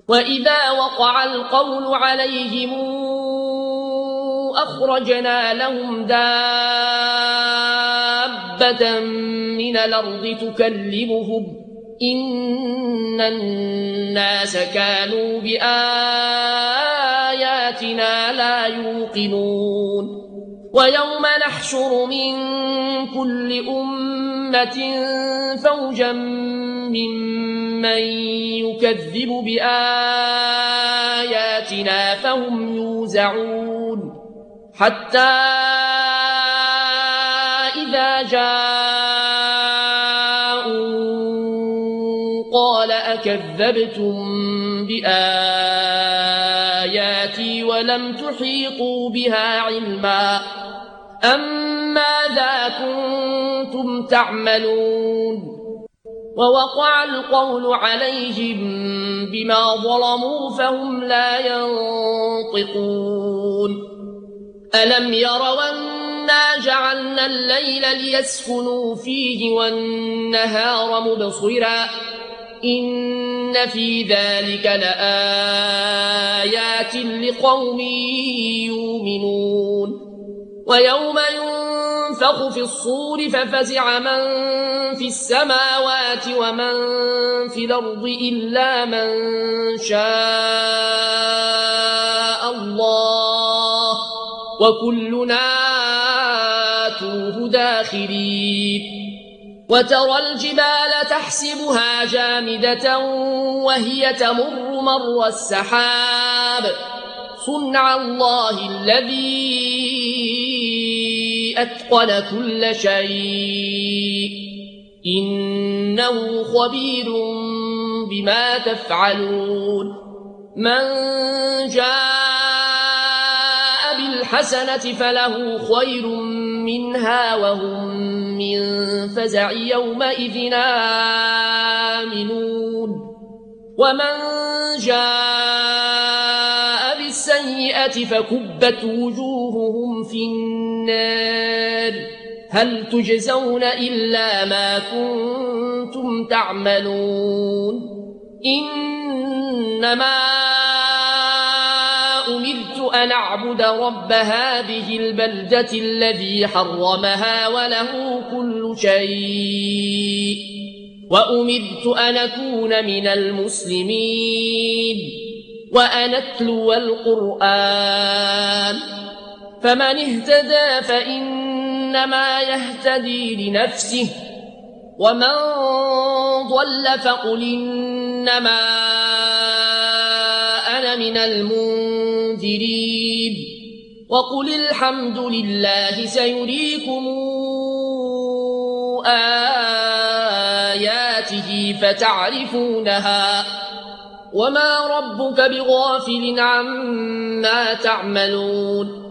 وإذا وقع القول عليهم أخرجنا لهم دابة من الأرض تكلمهم إن الناس كانوا بآياتنا لا يوقنون ويوم نحشر من كل أمة فوجا ممن يكذب بآياتنا فهم يوزعون حتى إذا جاءوا قال أكذبتم بآياتي ولم تحيطوا بها علما أم ماذا كنتم تعملون ووقع القول عليهم بما ظلموا فهم لا ينطقون ألم يروا أنا جعلنا الليل ليسكنوا فيه والنهار مبصرا إن في ذلك لآيات لقوم يؤمنون ويوم ينفخ في الصور ففزع من في السماوات ومن في الأرض إلا من شاء الله وكلنا آتوه داخرين وترى الجبال تحسبها جامدة وهي تمر مر السحاب صنع الله الذي أتقن كل شيء إنه خبير بما تفعلون من جاء بالحسنة فله خير منها وهم من فزع يومئذ آمنون ومن جاء بالسيئة فكبت وجوههم في النار هل تجزون إلا ما كنتم تعملون إنما أمرت أن أعبد رب هذه البلدة الذي حرمها وله كل شيء وأمرت أن أكون من المسلمين وأن أتلو القرآن فمن اهتدى فإنما يهتدي لنفسه ومن ضل فقل إنما أنا من المنذرين وقل الحمد لله سيريكم آياته فتعرفونها وما ربك بغافل عما تعملون